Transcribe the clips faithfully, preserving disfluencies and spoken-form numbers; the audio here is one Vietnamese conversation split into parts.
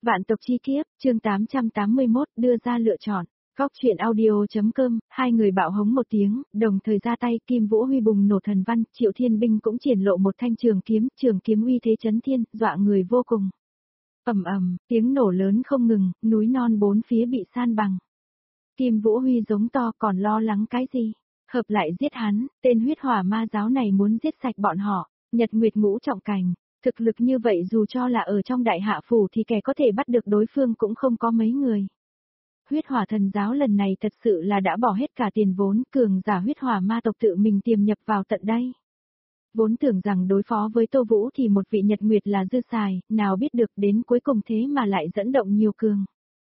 Vạn tộc chi kiếp, chương tám trăm tám mươi mốt, đưa ra lựa chọn. Góc chuyện audio.com, hai người bạo hống một tiếng, đồng thời ra tay, Kim Vũ Huy bùng nổ thần văn, Triệu Thiên Binh cũng triển lộ một thanh trường kiếm, trường kiếm uy thế chấn thiên, dọa người vô cùng. Ầm ầm, tiếng nổ lớn không ngừng, núi non bốn phía bị san bằng. Kim Vũ Huy giống to, còn lo lắng cái gì? Hợp lại giết hắn, tên huyết hỏa ma giáo này muốn giết sạch bọn họ. Nhật Nguyệt ngũ trọng cảnh, thực lực như vậy dù cho là ở trong đại hạ phủ thì kẻ có thể bắt được đối phương cũng không có mấy người. Huyết hỏa thần giáo lần này thật sự là đã bỏ hết cả tiền vốn, cường giả huyết hỏa ma tộc tự mình tiềm nhập vào tận đây. Vốn tưởng rằng đối phó với Tô Vũ thì một vị Nhật Nguyệt là dư xài, nào biết được đến cuối cùng thế mà lại dẫn động nhiều cường.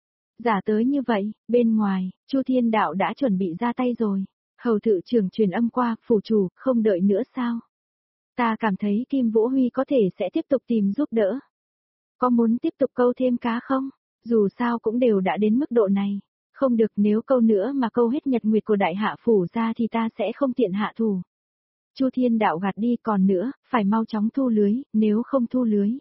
Giả tới như vậy, bên ngoài, Chu Thiên Đạo đã chuẩn bị ra tay rồi. Hầu thự trưởng truyền âm qua, phủ chủ, không đợi nữa sao? Ta cảm thấy Kim Vũ Huy có thể sẽ tiếp tục tìm giúp đỡ. Có muốn tiếp tục câu thêm cá không? Dù sao cũng đều đã đến mức độ này. Không được, nếu câu nữa mà câu hết nhật nguyệt của đại hạ phủ ra thì ta sẽ không tiện hạ thủ. Chu Thiên Đạo gạt đi, còn nữa, phải mau chóng thu lưới, nếu không thu lưới.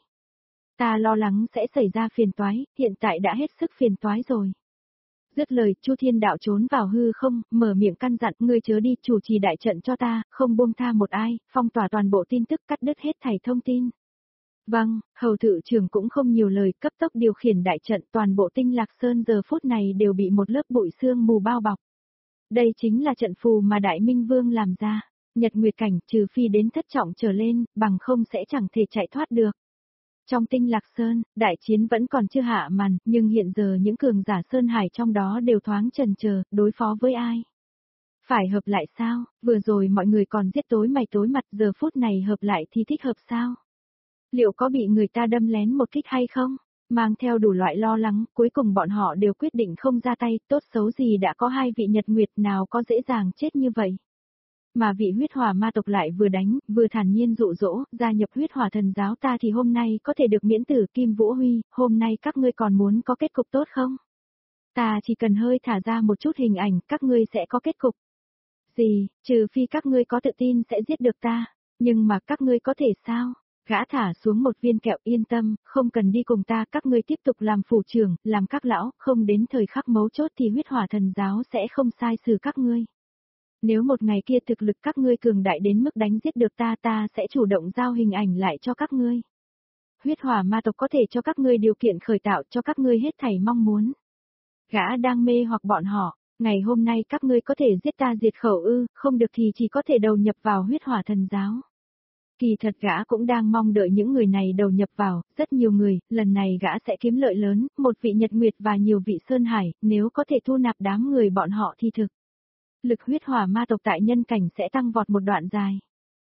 Ta lo lắng sẽ xảy ra phiền toái, hiện tại đã hết sức phiền toái rồi. Dứt lời, Chu Thiên Đạo trốn vào hư không, mở miệng căn dặn, ngươi chớ đi, chủ trì đại trận cho ta, không buông tha một ai, phong tỏa toàn bộ tin tức, cắt đứt hết thảy thông tin. Vâng, hầu thự trưởng cũng không nhiều lời, cấp tốc điều khiển đại trận, toàn bộ Tinh Lạc Sơn giờ phút này đều bị một lớp bụi sương mù bao bọc. Đây chính là trận phù mà Đại Minh Vương làm ra, Nhật Nguyệt cảnh trừ phi đến thất trọng trở lên, bằng không sẽ chẳng thể chạy thoát được. Trong Tinh Lạc Sơn, đại chiến vẫn còn chưa hạ màn, nhưng hiện giờ những cường giả Sơn Hải trong đó đều thoáng chần chờ, đối phó với ai? Phải hợp lại sao? Vừa rồi mọi người còn giết tối mày tối mặt, giờ phút này hợp lại thì thích hợp sao? Liệu có bị người ta đâm lén một kích hay không? Mang theo đủ loại lo lắng, cuối cùng bọn họ đều quyết định không ra tay, tốt xấu gì đã có hai vị Nhật Nguyệt, nào có dễ dàng chết như vậy. Mà vị huyết hỏa ma tộc lại vừa đánh, vừa thản nhiên dụ dỗ, gia nhập huyết hỏa thần giáo ta thì hôm nay có thể được miễn tử. Kim Vũ Huy, hôm nay các ngươi còn muốn có kết cục tốt không? Ta chỉ cần hơi thả ra một chút hình ảnh, các ngươi sẽ có kết cục. Gì, trừ phi các ngươi có tự tin sẽ giết được ta, nhưng mà các ngươi có thể sao? Gã thả xuống một viên kẹo, yên tâm, không cần đi cùng ta, các ngươi tiếp tục làm phủ trưởng, làm các lão, không đến thời khắc mấu chốt thì huyết hỏa thần giáo sẽ không sai xử các ngươi. Nếu một ngày kia thực lực các ngươi cường đại đến mức đánh giết được ta, ta sẽ chủ động giao hình ảnh lại cho các ngươi. Huyết hỏa ma tộc có thể cho các ngươi điều kiện khởi tạo, cho các ngươi hết thảy mong muốn. Gã đang mê hoặc bọn họ, ngày hôm nay các ngươi có thể giết ta diệt khẩu ư, không được thì chỉ có thể đầu nhập vào huyết hỏa thần giáo. Kỳ thật gã cũng đang mong đợi những người này đầu nhập vào, rất nhiều người, lần này gã sẽ kiếm lợi lớn, một vị Nhật Nguyệt và nhiều vị Sơn Hải, nếu có thể thu nạp đám người bọn họ thì thực. Lực huyết hỏa ma tộc tại nhân cảnh sẽ tăng vọt một đoạn dài.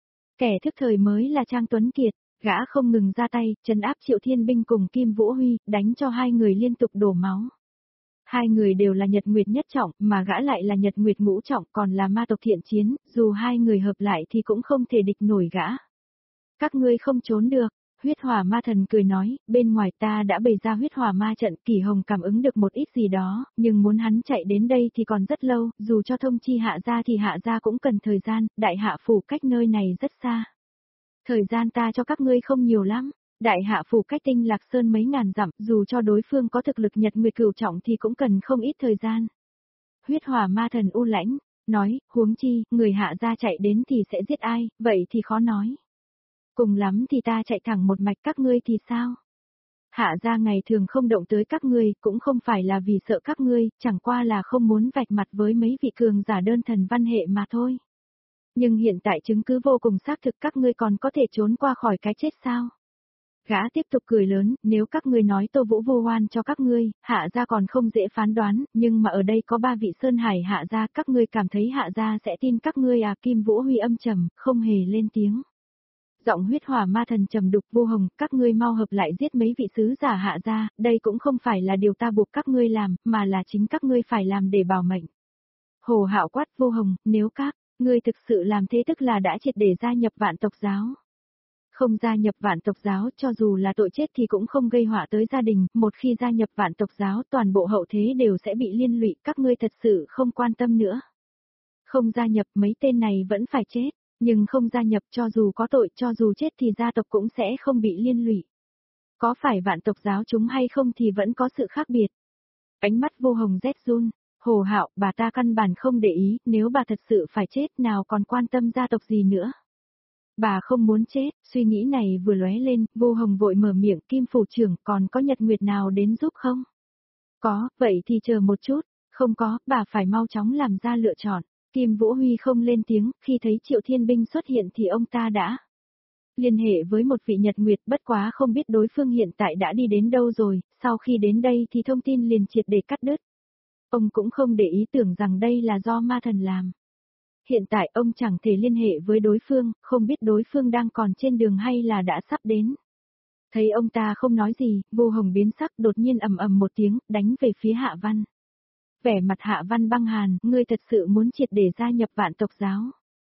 Kẻ thức thời mới là Trang Tuấn Kiệt, gã không ngừng ra tay, trấn áp Triệu Thiên Binh cùng Kim Vũ Huy, đánh cho hai người liên tục đổ máu. Hai người đều là Nhật Nguyệt nhất trọng, mà gã lại là Nhật Nguyệt ngũ trọng, còn là ma tộc thiện chiến, dù hai người hợp lại thì cũng không thể địch nổi gã. Các ngươi không trốn được. Huyết hỏa ma thần cười nói, bên ngoài ta đã bày ra huyết hỏa ma trận, Kỳ Hồng cảm ứng được một ít gì đó, nhưng muốn hắn chạy đến đây thì còn rất lâu, dù cho thông chi hạ gia thì hạ gia cũng cần thời gian, đại hạ phủ cách nơi này rất xa. Thời gian ta cho các ngươi không nhiều lắm, đại hạ phủ cách Tinh Lạc Sơn mấy ngàn dặm, dù cho đối phương có thực lực Nhật Nguyệt cửu trọng thì cũng cần không ít thời gian. Huyết hỏa ma thần u lãnh, nói, huống chi, người hạ gia chạy đến thì sẽ giết ai, vậy thì khó nói. Cùng lắm thì ta chạy thẳng một mạch, các ngươi thì sao? Hạ gia ngày thường không động tới các ngươi, cũng không phải là vì sợ các ngươi, chẳng qua là không muốn vạch mặt với mấy vị cường giả đơn thần văn hệ mà thôi. Nhưng hiện tại chứng cứ vô cùng xác thực, các ngươi còn có thể trốn qua khỏi cái chết sao? Gã tiếp tục cười lớn, nếu các ngươi nói Tô Vũ vu oan cho các ngươi, hạ gia còn không dễ phán đoán, nhưng mà ở đây có ba vị Sơn Hải hạ gia, các ngươi cảm thấy hạ gia sẽ tin các ngươi à? Kim Vũ Huy âm trầm, không hề lên tiếng. Giọng huyết hỏa ma thần trầm đục, vô hồng, các ngươi mau hợp lại giết mấy vị sứ giả hạ gia, đây cũng không phải là điều ta buộc các ngươi làm, mà là chính các ngươi phải làm để bảo mệnh. Hồ Hạo quát, vô hồng, nếu các ngươi thực sự làm thế tức là đã triệt để gia nhập Vạn tộc giáo. Không gia nhập Vạn tộc giáo, cho dù là tội chết thì cũng không gây họa tới gia đình, một khi gia nhập Vạn tộc giáo toàn bộ hậu thế đều sẽ bị liên lụy, các ngươi thật sự không quan tâm nữa. Không gia nhập, mấy tên này vẫn phải chết. Nhưng không gia nhập, cho dù có tội, cho dù chết thì gia tộc cũng sẽ không bị liên lụy. Có phải vạn tộc giáo chúng hay không thì vẫn có sự khác biệt. Ánh mắt Vô Hồng rét run, Hồ Hạo, bà ta căn bản không để ý, nếu bà thật sự phải chết nào còn quan tâm gia tộc gì nữa. Bà không muốn chết, suy nghĩ này vừa lóe lên, Vô Hồng vội mở miệng, Kim phủ trưởng, còn có Nhật Nguyệt nào đến giúp không? Có, vậy thì chờ một chút, không có, bà phải mau chóng làm ra lựa chọn. Kim Vũ Huy không lên tiếng, khi thấy Triệu Thiên Binh xuất hiện thì ông ta đã liên hệ với một vị Nhật Nguyệt, bất quá không biết đối phương hiện tại đã đi đến đâu rồi, sau khi đến đây thì thông tin liền triệt để cắt đứt. Ông cũng không để ý tưởng rằng đây là do ma thần làm. Hiện tại ông chẳng thể liên hệ với đối phương, không biết đối phương đang còn trên đường hay là đã sắp đến. Thấy ông ta không nói gì, Vô Hồng biến sắc, đột nhiên ầm ầm một tiếng, đánh về phía Hạ Văn. Vẻ mặt Hạ Văn băng hàn, ngươi thật sự muốn triệt để gia nhập vạn tộc giáo.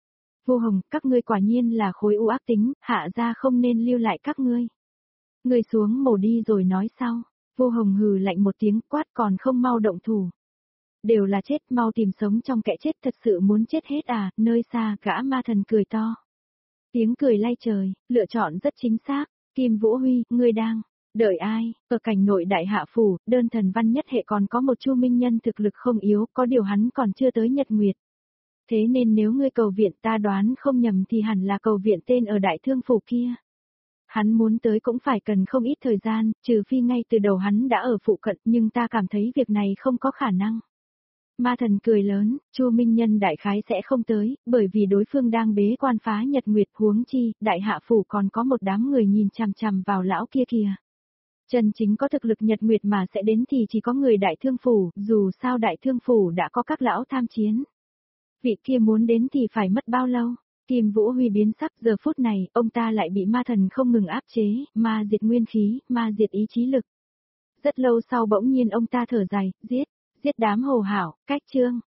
Vô Hồng, các ngươi quả nhiên là khối u ác tính, Hạ gia không nên lưu lại các ngươi. Ngươi xuống mổ đi rồi nói sau. Vô Hồng hừ lạnh một tiếng, quát, còn không mau động thủ. Đều là chết, mau tìm sống trong kẻ chết, thật sự muốn chết hết à? Nơi xa gã ma thần cười to. Tiếng cười lay trời, lựa chọn rất chính xác. Kim Vũ Huy, ngươi đang đợi ai? Ở cảnh nội đại hạ phủ, đơn thần văn nhất hệ còn có một Chu Minh Nhân thực lực không yếu, có điều hắn còn chưa tới Nhật Nguyệt. Thế nên nếu ngươi cầu viện, ta đoán không nhầm thì hẳn là cầu viện tên ở đại thương phủ kia. Hắn muốn tới cũng phải cần không ít thời gian, trừ phi ngay từ đầu hắn đã ở phụ cận, nhưng ta cảm thấy việc này không có khả năng. Ma thần cười lớn, Chu Minh Nhân đại khái sẽ không tới, bởi vì đối phương đang bế quan phá Nhật Nguyệt, huống chi, đại hạ phủ còn có một đám người nhìn chằm chằm vào lão kia kìa. Chân chính có thực lực Nhật Nguyệt mà sẽ đến thì chỉ có người đại thương phủ, dù sao đại thương phủ đã có các lão tham chiến. Vị kia muốn đến thì phải mất bao lâu? Kim Vũ Huy biến sắc, giờ phút này, ông ta lại bị ma thần không ngừng áp chế, ma diệt nguyên khí, ma diệt ý chí lực. Rất lâu sau bỗng nhiên ông ta thở dài, giết, giết đám Hồ Hạo, cách chương.